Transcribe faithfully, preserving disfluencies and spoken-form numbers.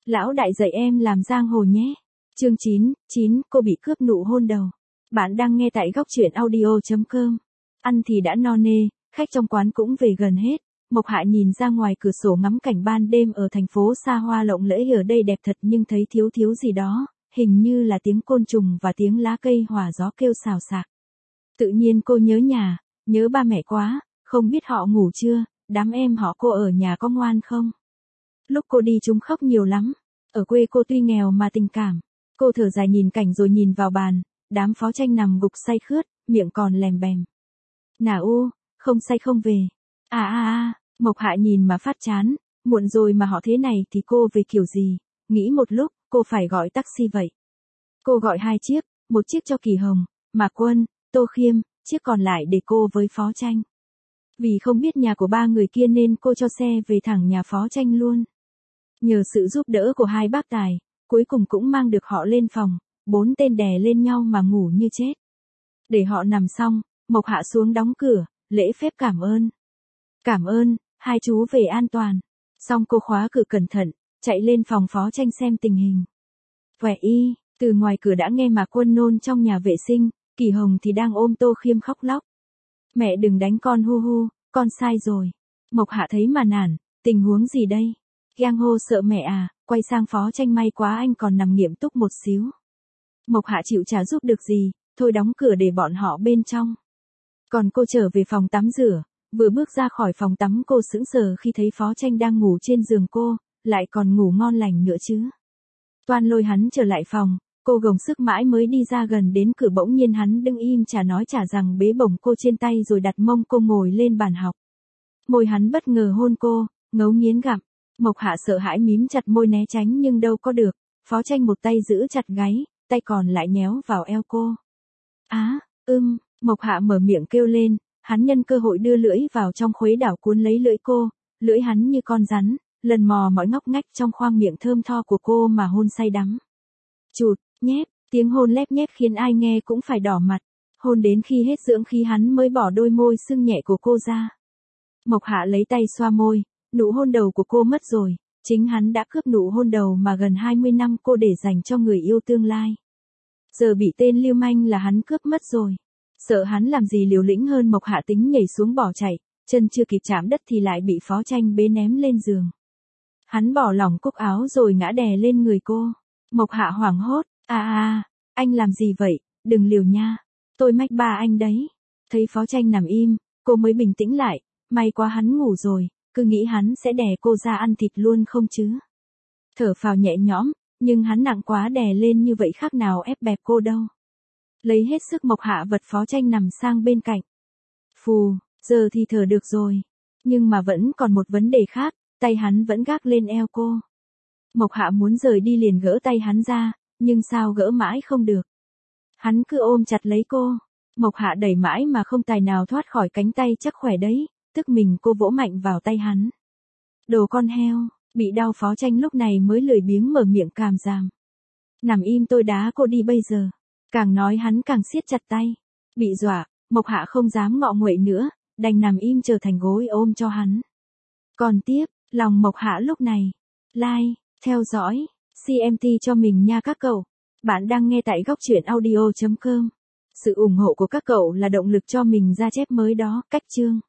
Lão đại dạy em làm giang hồ nhé. Chương chín, chín, cô bị cướp nụ hôn đầu. Bạn đang nghe tại góc truyện audio chấm com. Ăn thì đã no nê, khách trong quán cũng về gần hết. Mộc Hạ nhìn ra ngoài cửa sổ ngắm cảnh ban đêm ở thành phố xa hoa lộng lẫy ở đây đẹp thật nhưng thấy thiếu thiếu gì đó, hình như là tiếng côn trùng và tiếng lá cây hòa gió kêu xào xạc. Tự nhiên cô nhớ nhà, nhớ ba mẹ quá, không biết họ ngủ chưa, đám em họ cô ở nhà có ngoan không? Lúc cô đi chúng khóc nhiều lắm. Ở quê cô tuy nghèo mà tình cảm. Cô thở dài nhìn cảnh rồi nhìn vào bàn, đám Phó Tranh nằm gục say khướt, miệng còn lèm bèm. Nà u, không say không về. À à à, Mộc Hạ nhìn mà phát chán, muộn rồi mà họ thế này thì cô về kiểu gì? Nghĩ một lúc, cô phải gọi taxi vậy. Cô gọi hai chiếc, một chiếc cho Kỳ Hồng, Mạc Quân, Tô Khiêm, chiếc còn lại để cô với Phó Tranh. Vì không biết nhà của ba người kia nên cô cho xe về thẳng nhà Phó Tranh luôn. Nhờ sự giúp đỡ của hai bác tài, cuối cùng cũng mang được họ lên phòng, bốn tên đè lên nhau mà ngủ như chết. Để họ nằm xong, Mộc Hạ xuống đóng cửa, lễ phép cảm ơn. Cảm ơn, hai chú về an toàn. Xong cô khóa cửa cẩn thận, chạy lên phòng Phó Tranh xem tình hình. Quẻ y, từ ngoài cửa đã nghe Mạc Quân nôn trong nhà vệ sinh, Kỳ Hồng thì đang ôm Tô Khiêm khóc lóc. Mẹ đừng đánh con hu hu, con sai rồi. Mộc Hạ thấy mà nản, tình huống gì đây? Giang hô sợ mẹ à, quay sang Phó Tranh may quá anh còn nằm nghiêm túc một xíu. Mộc Hạ chịu chả giúp được gì, thôi đóng cửa để bọn họ bên trong. Còn cô trở về phòng tắm rửa, vừa bước ra khỏi phòng tắm cô sững sờ khi thấy Phó Tranh đang ngủ trên giường cô, lại còn ngủ ngon lành nữa chứ. Toan lôi hắn trở lại phòng, cô gồng sức mãi mới đi ra gần đến cửa bỗng nhiên hắn đứng im chả nói chả rằng bế bổng cô trên tay rồi đặt mông cô ngồi lên bàn học. Môi hắn bất ngờ hôn cô, ngấu nghiến gặm. Mộc Hạ sợ hãi mím chặt môi né tránh nhưng đâu có được, Phó Tranh một tay giữ chặt gáy, tay còn lại nhéo vào eo cô. Á, ưm, Mộc Hạ mở miệng kêu lên, hắn nhân cơ hội đưa lưỡi vào trong khuấy đảo cuốn lấy lưỡi cô, lưỡi hắn như con rắn, lần mò mỏi ngóc ngách trong khoang miệng thơm tho của cô mà hôn say đắm. Chụt, nhép, tiếng hôn lép nhép khiến ai nghe cũng phải đỏ mặt, hôn đến khi hết dưỡng khí hắn mới bỏ đôi môi sưng nhẹ của cô ra. Mộc Hạ lấy tay xoa môi. Nụ hôn đầu của cô mất rồi, chính hắn đã cướp nụ hôn đầu mà gần hai mươi năm cô để dành cho người yêu tương lai. Giờ bị tên lưu manh là hắn cướp mất rồi. Sợ hắn làm gì liều lĩnh hơn Mộc Hạ tính nhảy xuống bỏ chạy, chân chưa kịp chạm đất thì lại bị Phó Tranh bế ném lên giường. Hắn bỏ lỏng cúc áo rồi ngã đè lên người cô. Mộc Hạ hoảng hốt, à à, anh làm gì vậy, đừng liều nha, tôi mách ba anh đấy. Thấy Phó Tranh nằm im, cô mới bình tĩnh lại, may quá hắn ngủ rồi. Cứ nghĩ hắn sẽ đè cô ra ăn thịt luôn không chứ. Thở phào nhẹ nhõm, nhưng hắn nặng quá đè lên như vậy khác nào ép bẹp cô đâu. Lấy hết sức Mộc Hạ vật Phó Tranh nằm sang bên cạnh. Phù, giờ thì thở được rồi. Nhưng mà vẫn còn một vấn đề khác, tay hắn vẫn gác lên eo cô. Mộc Hạ muốn rời đi liền gỡ tay hắn ra, nhưng sao gỡ mãi không được. Hắn cứ ôm chặt lấy cô. Mộc Hạ đẩy mãi mà không tài nào thoát khỏi cánh tay chắc khỏe đấy. Tức mình cô vỗ mạnh vào tay hắn. Đồ con heo, bị đau Phó Tranh lúc này mới lười biếng mở miệng càm ràm. Nằm im tôi đá cô đi bây giờ. Càng nói hắn càng siết chặt tay. Bị dọa, Mộc Hạ không dám ngọ nguậy nữa, đành nằm im trở thành gối ôm cho hắn. Còn tiếp, lòng Mộc Hạ lúc này. Like, theo dõi, xê em tê cho mình nha các cậu. Bạn đang nghe tại góc truyện audio chấm com. Sự ủng hộ của các cậu là động lực cho mình ra chép mới đó, cách chương.